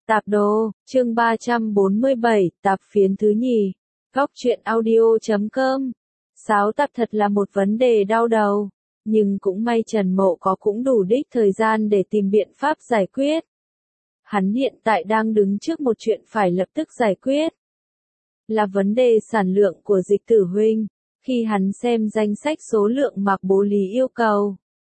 Tạp đồ, chương 347, tạp phiến thứ nhì. Góc truyện audio.com. Sáo tạp thật là một vấn đề đau đầu, nhưng cũng may Trần Mộ có cũng đủ đích thời gian để tìm biện pháp giải quyết. Hắn hiện tại đang đứng trước một chuyện phải lập tức giải quyết. Là vấn đề sản lượng của Dịch Tử Huynh, khi hắn xem danh sách số lượng Mạc Bố Lý yêu cầu.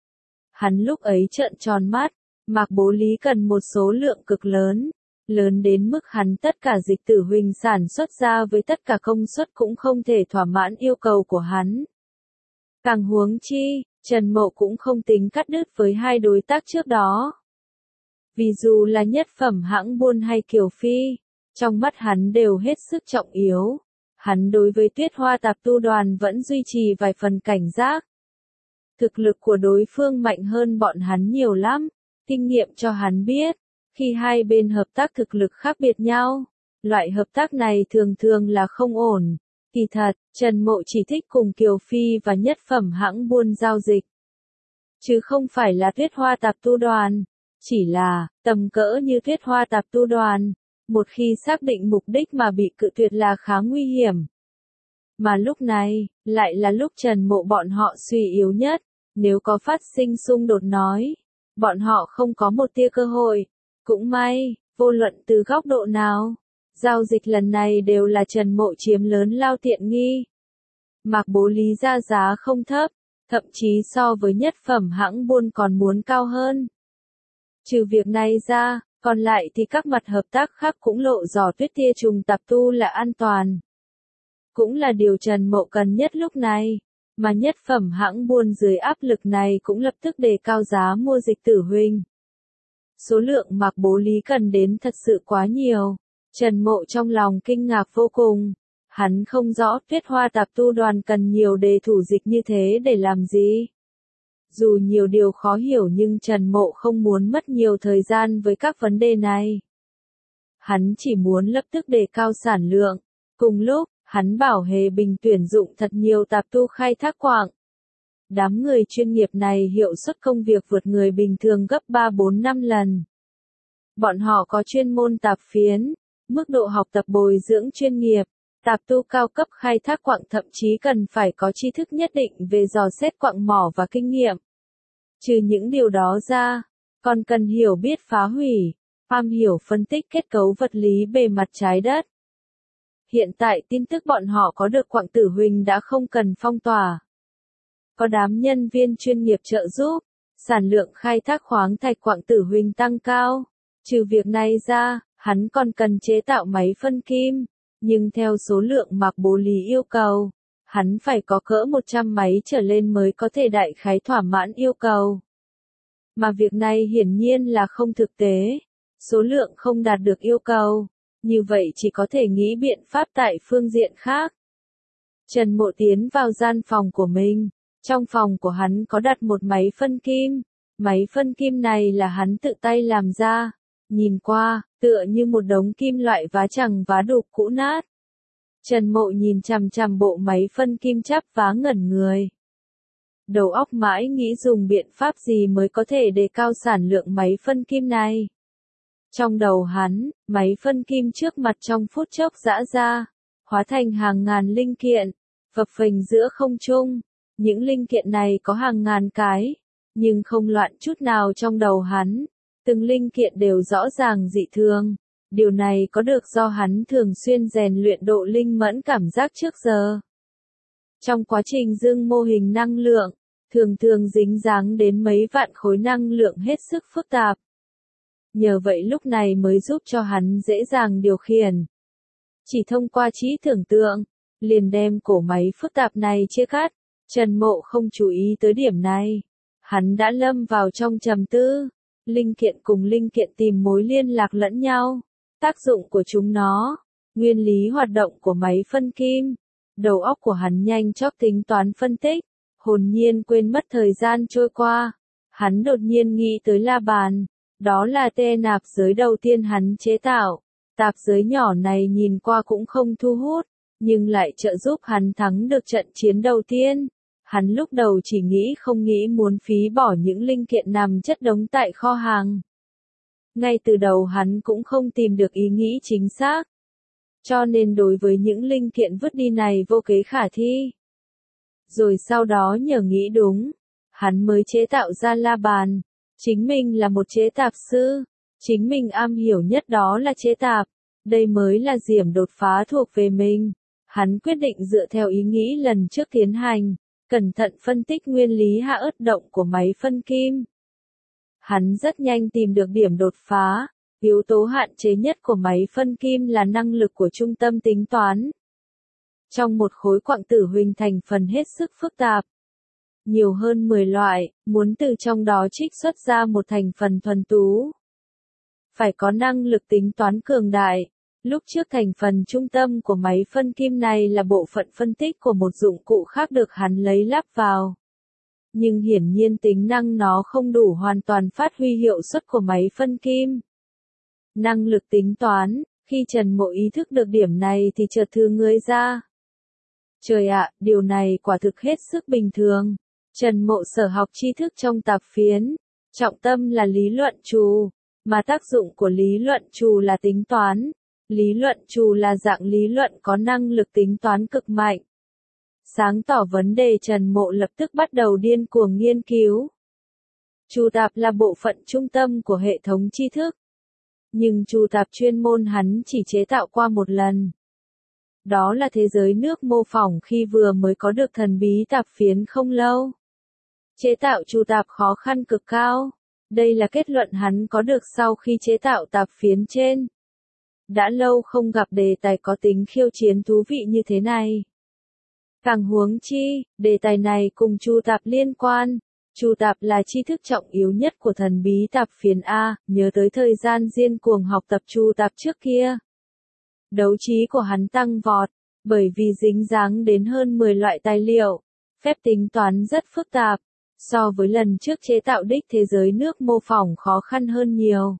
Hắn lúc ấy trợn tròn mắt, Mạc Bố Lý cần một số lượng cực lớn, lớn đến mức hắn tất cả Dịch Tử Huynh sản xuất ra với tất cả công suất cũng không thể thỏa mãn yêu cầu của hắn. Càng huống chi, Trần Mộ cũng không tính cắt đứt với hai đối tác trước đó. Vì dù là Nhất Phẩm hãng buôn hay Kiều Phi, trong mắt hắn đều hết sức trọng yếu. Hắn đối với Tuyết Hoa Tạp Tu Đoàn vẫn duy trì vài phần cảnh giác. Thực lực của đối phương mạnh hơn bọn hắn nhiều lắm, kinh nghiệm cho hắn biết, khi hai bên hợp tác thực lực khác biệt nhau, loại hợp tác này thường thường là không ổn. Kỳ thật, Trần Mộ chỉ thích cùng Kiều Phi và Nhất Phẩm hãng buôn giao dịch, chứ không phải là Tuyết Hoa Tạp Tu Đoàn. Chỉ là, tầm cỡ như Tuyết Hoa Tạp Tu Đoàn, một khi xác định mục đích mà bị cự tuyệt là khá nguy hiểm. Mà lúc này, lại là lúc Trần Mộ bọn họ suy yếu nhất, nếu có phát sinh xung đột nói, bọn họ không có một tia cơ hội. Cũng may, vô luận từ góc độ nào, giao dịch lần này đều là Trần Mộ chiếm lớn lao tiện nghi. Mạc Bố Lý ra giá không thấp, thậm chí so với Nhất Phẩm hãng buôn còn muốn cao hơn. Trừ việc này ra, còn lại thì các mặt hợp tác khác cũng lộ rõ Tuyết Tia Trùng Tạp Tu là an toàn. Cũng là điều Trần Mộ cần nhất lúc này, mà Nhất Phẩm hãng buôn dưới áp lực này cũng lập tức đề cao giá mua Dịch Tử Huynh. Số lượng Mạc Bố Lý cần đến thật sự quá nhiều. Trần Mộ trong lòng kinh ngạc vô cùng. Hắn không rõ Tuyết Hoa Tạp Tu Đoàn cần nhiều đề thủ dịch như thế để làm gì. Dù nhiều điều khó hiểu nhưng Trần Mộ không muốn mất nhiều thời gian với các vấn đề này. Hắn chỉ muốn lập tức đề cao sản lượng. Cùng lúc, hắn bảo Hề Bình tuyển dụng thật nhiều tạp tu khai thác quặng. Đám người chuyên nghiệp này hiệu suất công việc vượt người bình thường gấp 3-4-5 lần. Bọn họ có chuyên môn tạp phiến, mức độ học tập bồi dưỡng chuyên nghiệp, tạp tu cao cấp khai thác quặng thậm chí cần phải có tri thức nhất định về dò xét quặng mỏ và kinh nghiệm. Trừ những điều đó ra, còn cần hiểu biết phá hủy, am hiểu phân tích kết cấu vật lý bề mặt trái đất. Hiện tại tin tức bọn họ có được Quặng Tử Huynh đã không cần phong tỏa. Có đám nhân viên chuyên nghiệp trợ giúp, sản lượng khai thác khoáng thạch Quặng Tử Huynh tăng cao. Trừ việc này ra, hắn còn cần chế tạo máy phân kim, nhưng theo số lượng Mạc Bố Lý yêu cầu, hắn phải có cỡ 100 máy trở lên mới có thể đại khái thỏa mãn yêu cầu. Mà việc này hiển nhiên là không thực tế, số lượng không đạt được yêu cầu, như vậy chỉ có thể nghĩ biện pháp tại phương diện khác. Trần Mộ tiến vào gian phòng của mình. Trong phòng của hắn có đặt một máy phân kim. Máy phân kim này là hắn tự tay làm ra. Nhìn qua, tựa như một đống kim loại vá chằng vá đục cũ nát. Trần Mộ nhìn chằm chằm bộ máy phân kim chắp vá ngẩn người. Đầu óc mãi nghĩ dùng biện pháp gì mới có thể đề cao sản lượng máy phân kim này. Trong đầu hắn, máy phân kim trước mặt trong phút chốc giã ra, hóa thành hàng ngàn linh kiện, phập phình giữa không trung. Những linh kiện này có hàng ngàn cái, nhưng không loạn chút nào trong đầu hắn. Từng linh kiện đều rõ ràng dị thường. Điều này có được do hắn thường xuyên rèn luyện độ linh mẫn cảm giác trước giờ. Trong quá trình dưng mô hình năng lượng, thường thường dính dáng đến mấy vạn khối năng lượng hết sức phức tạp. Nhờ vậy lúc này mới giúp cho hắn dễ dàng điều khiển. Chỉ thông qua trí tưởng tượng, liền đem cổ máy phức tạp này chia cắt. Trần Mộ không chú ý tới điểm này. Hắn đã lâm vào trong trầm tư. Linh kiện cùng linh kiện tìm mối liên lạc lẫn nhau. Tác dụng của chúng nó. Nguyên lý hoạt động của máy phân kim. Đầu óc của hắn nhanh chóng tính toán phân tích. Hồn nhiên quên mất thời gian trôi qua. Hắn đột nhiên nghĩ tới la bàn. Đó là tê nạp giới đầu tiên hắn chế tạo. Tạp giới nhỏ này nhìn qua cũng không thu hút, nhưng lại trợ giúp hắn thắng được trận chiến đầu tiên. Hắn lúc đầu chỉ nghĩ không nghĩ muốn phí bỏ những linh kiện nằm chất đống tại kho hàng. Ngay từ đầu hắn cũng không tìm được ý nghĩ chính xác. Cho nên đối với những linh kiện vứt đi này vô kế khả thi. Rồi sau đó nhờ nghĩ đúng, hắn mới chế tạo ra la bàn. Chính mình là một chế tạp sư, chính mình am hiểu nhất đó là chế tạp. Đây mới là điểm đột phá thuộc về mình. Hắn quyết định dựa theo ý nghĩ lần trước tiến hành, cẩn thận phân tích nguyên lý hạ ất động của máy phân kim. Hắn rất nhanh tìm được điểm đột phá. Yếu tố hạn chế nhất của máy phân kim là năng lực của trung tâm tính toán. Trong một khối quặng tử huỳnh thành phần hết sức phức tạp, nhiều hơn 10 loại, muốn từ trong đó trích xuất ra một thành phần thuần túy, phải có năng lực tính toán cường đại. Lúc trước thành phần trung tâm của máy phân kim này là bộ phận phân tích của một dụng cụ khác được hắn lấy lắp vào. Nhưng hiển nhiên tính năng nó không đủ hoàn toàn phát huy hiệu suất của máy phân kim. Năng lực tính toán, khi Trần Mộ ý thức được điểm này thì chợt thư người ra. Trời ạ, điều này quả thực hết sức bình thường. Trần Mộ sở học tri thức trong tạp phiến, trọng tâm là lý luận trù, mà tác dụng của lý luận trù là tính toán. Lý luận trù là dạng lý luận có năng lực tính toán cực mạnh. Sáng tỏ vấn đề, Trần Mộ lập tức bắt đầu điên cuồng nghiên cứu. Trù tạp là bộ phận trung tâm của hệ thống tri thức. Nhưng trù tạp chuyên môn hắn chỉ chế tạo qua một lần. Đó là thế giới nước mô phỏng khi vừa mới có được thần bí tạp phiến không lâu. Chế tạo trù tạp khó khăn cực cao. Đây là kết luận hắn có được sau khi chế tạo tạp phiến trên. Đã lâu không gặp đề tài có tính khiêu chiến thú vị như thế này. Càng huống chi, đề tài này cùng trù tạp liên quan. Trù tạp là tri thức trọng yếu nhất của thần bí tạp phiến A, nhớ tới thời gian điên cuồng học tập trù tạp trước kia. Đấu trí của hắn tăng vọt, bởi vì dính dáng đến hơn 10 loại tài liệu, phép tính toán rất phức tạp, so với lần trước chế tạo đích thế giới nước mô phỏng khó khăn hơn nhiều.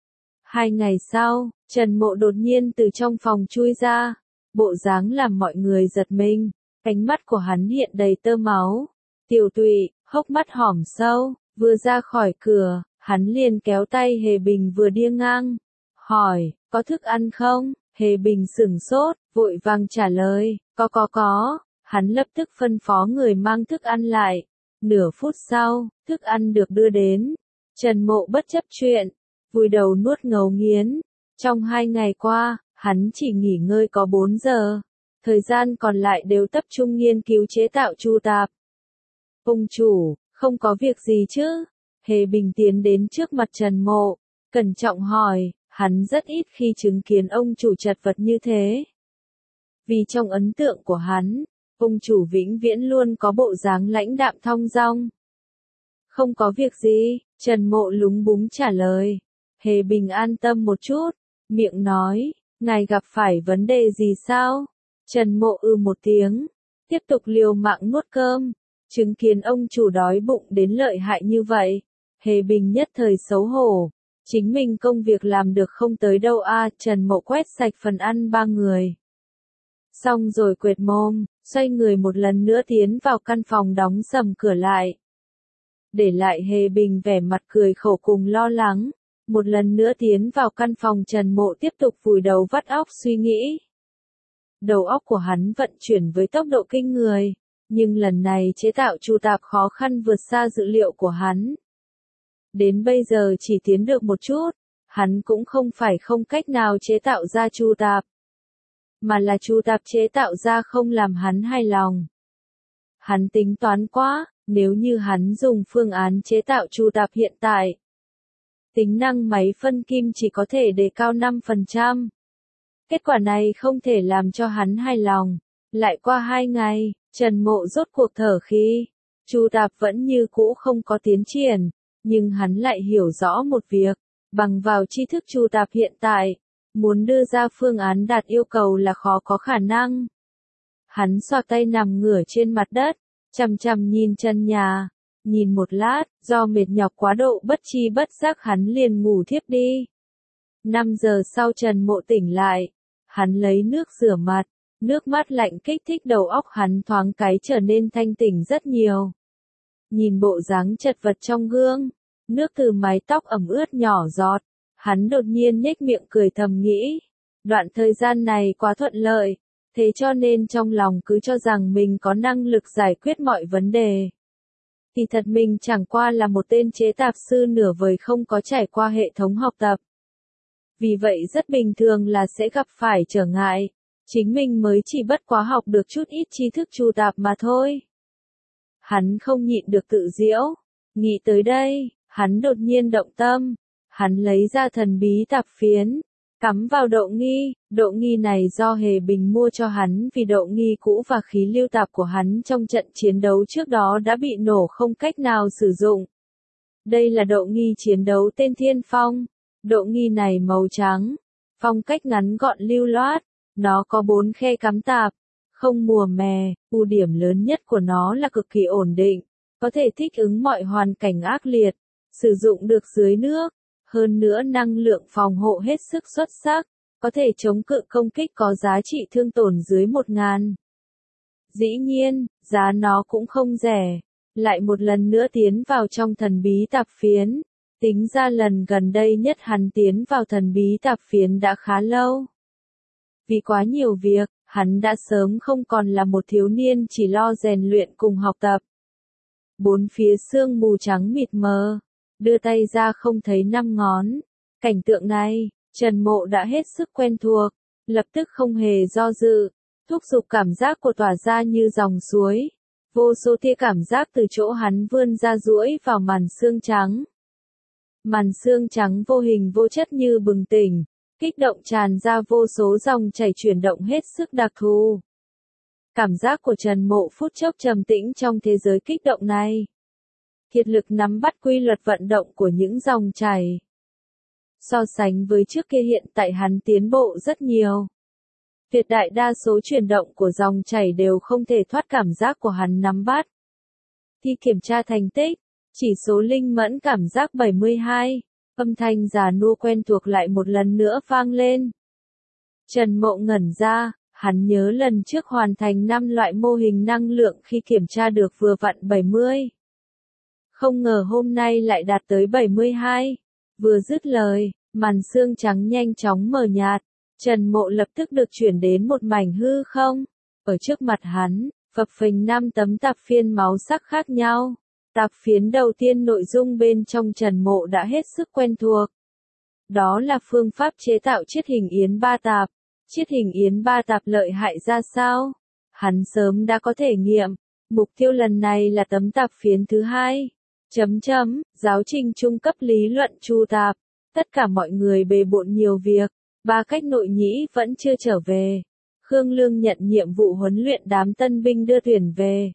2 ngày sau, Trần Mộ đột nhiên từ trong phòng chui ra, bộ dáng làm mọi người giật mình, ánh mắt của hắn hiện đầy tơ máu, tiểu tụy, hốc mắt hõm sâu, vừa ra khỏi cửa, hắn liền kéo tay Hề Bình vừa đi ngang, hỏi, có thức ăn không? Hề Bình sửng sốt, vội vàng trả lời, có, hắn lập tức phân phó người mang thức ăn lại. Nửa phút sau, thức ăn được đưa đến. Trần Mộ bất chấp chuyện, vùi đầu nuốt ngấu nghiến. Trong 2 ngày qua, hắn chỉ nghỉ ngơi có 4 giờ. Thời gian còn lại đều tập trung nghiên cứu chế tạo trù tạp. Ông chủ, không có việc gì chứ? Hề Bình tiến đến trước mặt Trần Mộ, cẩn trọng hỏi, hắn rất ít khi chứng kiến ông chủ chật vật như thế. Vì trong ấn tượng của hắn, ông chủ vĩnh viễn luôn có bộ dáng lãnh đạm thong dong. Không có việc gì, Trần Mộ lúng búng trả lời. Hề Bình an tâm một chút, miệng nói, ngài gặp phải vấn đề gì sao? Trần Mộ một tiếng, tiếp tục liều mạng nuốt cơm, chứng kiến ông chủ đói bụng đến lợi hại như vậy. Hề Bình nhất thời xấu hổ, chính mình công việc làm được không tới đâu a. Trần Mộ quét sạch phần ăn 3 người. Xong rồi quệt mồm, xoay người một lần nữa tiến vào căn phòng đóng sầm cửa lại. Để lại Hề Bình vẻ mặt cười khổ cùng lo lắng, một lần nữa tiến vào căn phòng. Trần Mộ tiếp tục vùi đầu vắt óc suy nghĩ. Đầu óc của hắn vận chuyển với tốc độ kinh người, nhưng lần này chế tạo trù tạp khó khăn vượt xa dự liệu của hắn. Đến bây giờ chỉ tiến được một chút, hắn cũng không phải không cách nào chế tạo ra trù tạp, mà là trù tạp chế tạo ra không làm hắn hài lòng. Hắn tính toán quá, nếu như hắn dùng phương án chế tạo trù tạp hiện tại, tính năng máy phân kim chỉ có thể đề cao 5%. Kết quả này không thể làm cho hắn hài lòng. Lại qua 2 ngày, Trần Mộ rốt cuộc thở khí. Trù tạp vẫn như cũ không có tiến triển, nhưng hắn lại hiểu rõ một việc, bằng vào tri thức trù tạp hiện tại, muốn đưa ra phương án đạt yêu cầu là khó có khả năng. Hắn xoa tay nằm ngửa trên mặt đất, chằm chằm nhìn chân nhà. Nhìn một lát, do mệt nhọc quá độ bất tri bất giác hắn liền ngủ thiếp đi. 5 giờ sau Trần Mộ tỉnh lại, hắn lấy nước rửa mặt, nước mát lạnh kích thích đầu óc hắn thoáng cái trở nên thanh tỉnh rất nhiều. Nhìn bộ dáng chật vật trong gương, nước từ mái tóc ẩm ướt nhỏ giọt, Hắn đột nhiên nhếch miệng cười thầm nghĩ. Đoạn thời gian này quá thuận lợi, thế cho nên trong lòng cứ cho rằng mình có năng lực giải quyết mọi vấn đề. Kỳ thật mình chẳng qua là một tên chế tạp sư nửa vời không có trải qua hệ thống học tập. Vì vậy rất bình thường là sẽ gặp phải trở ngại, chính mình mới chỉ bất quá học được chút ít tri thức trù tạp mà thôi. Hắn không nhịn được tự giễu, nghĩ tới đây, hắn đột nhiên động tâm, hắn lấy ra thần bí tạp phiến, cắm vào độ nghi này do Hề Bình mua cho hắn vì độ nghi cũ và khí lưu tạp của hắn trong trận chiến đấu trước đó đã bị nổ không cách nào sử dụng. Đây là độ nghi chiến đấu tên Thiên Phong, độ nghi này màu trắng, phong cách ngắn gọn lưu loát, nó có 4 khe cắm tạp, không mùa mè, ưu điểm lớn nhất của nó là cực kỳ ổn định, có thể thích ứng mọi hoàn cảnh ác liệt, sử dụng được dưới nước. Hơn nữa năng lượng phòng hộ hết sức xuất sắc, có thể chống cự công kích có giá trị thương tổn dưới 1000. Dĩ nhiên, giá nó cũng không rẻ. Lại một lần nữa tiến vào trong thần bí tạp phiến. Tính ra lần gần đây nhất hắn tiến vào thần bí tạp phiến đã khá lâu. Vì quá nhiều việc, hắn đã sớm không còn là một thiếu niên chỉ lo rèn luyện cùng học tập. Bốn phía sương mù trắng mịt mờ. Đưa tay ra không thấy 5 ngón. Cảnh tượng này, Trần Mộ đã hết sức quen thuộc, lập tức không hề do dự, thúc giục cảm giác của tỏa ra như dòng suối. Vô số tia cảm giác từ chỗ hắn vươn ra duỗi vào màn xương trắng. Màn xương trắng vô hình vô chất như bừng tỉnh, kích động tràn ra vô số dòng chảy chuyển động hết sức đặc thù. Cảm giác của Trần Mộ phút chốc trầm tĩnh trong thế giới kích động này. Kiệt lực nắm bắt quy luật vận động của những dòng chảy. So sánh với trước kia hiện tại hắn tiến bộ rất nhiều. Tuyệt đại đa số chuyển động của dòng chảy đều không thể thoát cảm giác của hắn nắm bắt. Thi kiểm tra thành tích, chỉ số linh mẫn cảm giác 72, âm thanh già nua quen thuộc lại một lần nữa vang lên. Trần Mộ ngẩn ra, hắn nhớ lần trước hoàn thành 5 loại mô hình năng lượng khi kiểm tra được vừa vặn 70. Không ngờ hôm nay lại đạt tới 72. Vừa dứt lời, màn xương trắng nhanh chóng mờ nhạt. Trần Mộ lập tức được chuyển đến một mảnh hư không. Ở trước mặt hắn, phập phình 5 tấm tạp phiến máu sắc khác nhau. Tạp phiến đầu tiên nội dung bên trong Trần Mộ đã hết sức quen thuộc. Đó là phương pháp chế tạo chiết hình yến ba tạp. Chiết hình yến ba tạp lợi hại ra sao? Hắn sớm đã có thể nghiệm. Mục tiêu lần này là tấm tạp phiến thứ 2. Giáo trình trung cấp lý luận chu tạp. Tất cả mọi người bề bộn nhiều việc. Ba cách nội nhĩ vẫn chưa trở về. Khương Lương nhận nhiệm vụ huấn luyện đám tân binh đưa tuyển về.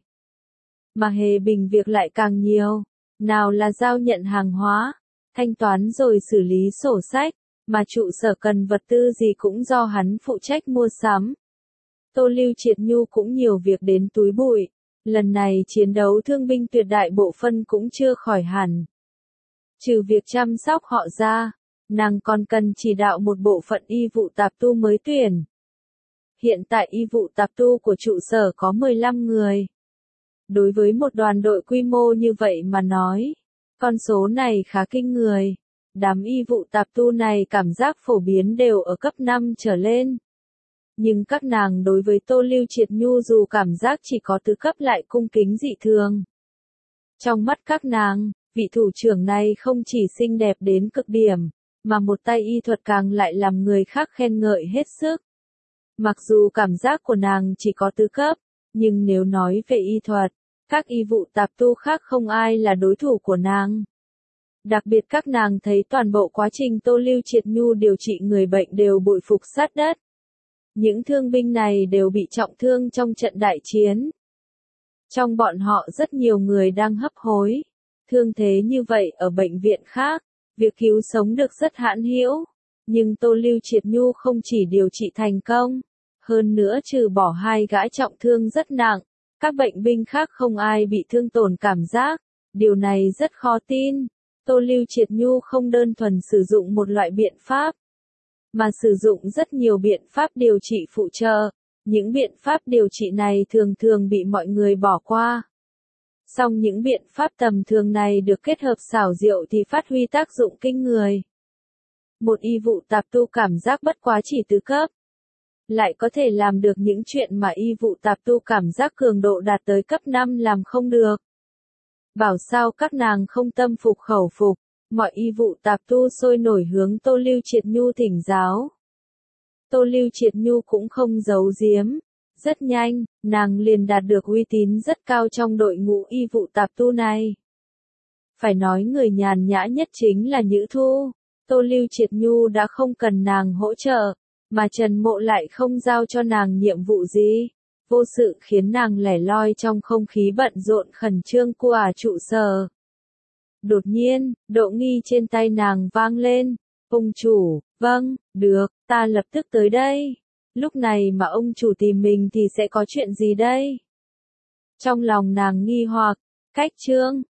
Mà Hề Bình việc lại càng nhiều. Nào là giao nhận hàng hóa, thanh toán rồi xử lý sổ sách, mà trụ sở cần vật tư gì cũng do hắn phụ trách mua sắm. Tô Lưu Triệt Nhu cũng nhiều việc đến túi bụi. Lần này chiến đấu thương binh tuyệt đại bộ phân cũng chưa khỏi hẳn. Trừ việc chăm sóc họ ra, nàng còn cần chỉ đạo một bộ phận y vụ tạp tu mới tuyển. Hiện tại y vụ tạp tu của trụ sở có 15 người. Đối với một đoàn đội quy mô như vậy mà nói, con số này khá kinh người. Đám y vụ tạp tu này cảm giác phổ biến đều ở cấp 5 trở lên. Nhưng các nàng đối với Tô Lưu Triệt Nhu dù cảm giác chỉ có tứ cấp lại cung kính dị thường. Trong mắt các nàng, vị thủ trưởng này không chỉ xinh đẹp đến cực điểm, mà một tay y thuật càng lại làm người khác khen ngợi hết sức. Mặc dù cảm giác của nàng chỉ có tứ cấp, nhưng nếu nói về y thuật, các y vụ tạp tu khác không ai là đối thủ của nàng. Đặc biệt các nàng thấy toàn bộ quá trình Tô Lưu Triệt Nhu điều trị người bệnh đều bội phục sát đất. Những thương binh này đều bị trọng thương trong trận đại chiến. Trong bọn họ rất nhiều người đang hấp hối. Thương thế như vậy ở bệnh viện khác, việc cứu sống được rất hãn hữu. Nhưng Tô Lưu Triệt Nhu không chỉ điều trị thành công, hơn nữa trừ bỏ 2 gã trọng thương rất nặng, các bệnh binh khác không ai bị thương tổn cảm giác. Điều này rất khó tin. Tô Lưu Triệt Nhu không đơn thuần sử dụng một loại biện pháp, mà sử dụng rất nhiều biện pháp điều trị phụ trợ. Những biện pháp điều trị này thường thường bị mọi người bỏ qua. Song những biện pháp tầm thường này được kết hợp xảo diệu thì phát huy tác dụng kinh người. Một y vụ tạp tu cảm giác bất quá chỉ tứ cấp. Lại có thể làm được những chuyện mà y vụ tạp tu cảm giác cường độ đạt tới cấp 5 làm không được. Bảo sao các nàng không tâm phục khẩu phục, mọi y vụ tạp tu sôi nổi hướng Tô Lưu Triệt Nhu thỉnh giáo. Tô Lưu Triệt Nhu cũng không giấu giếm. Rất nhanh, nàng liền đạt được uy tín rất cao trong đội ngũ y vụ tạp tu này. Phải nói người nhàn nhã nhất chính là Nhữ Thu. Tô Lưu Triệt Nhu đã không cần nàng hỗ trợ, mà Trần Mộ lại không giao cho nàng nhiệm vụ gì. Vô sự khiến nàng lẻ loi trong không khí bận rộn khẩn trương của trụ sở. Đột nhiên, độ nghi trên tay nàng vang lên. Ông chủ, vâng, được, ta lập tức tới đây. Lúc này mà ông chủ tìm mình thì sẽ có chuyện gì đây? Trong lòng nàng nghi hoặc, cách chương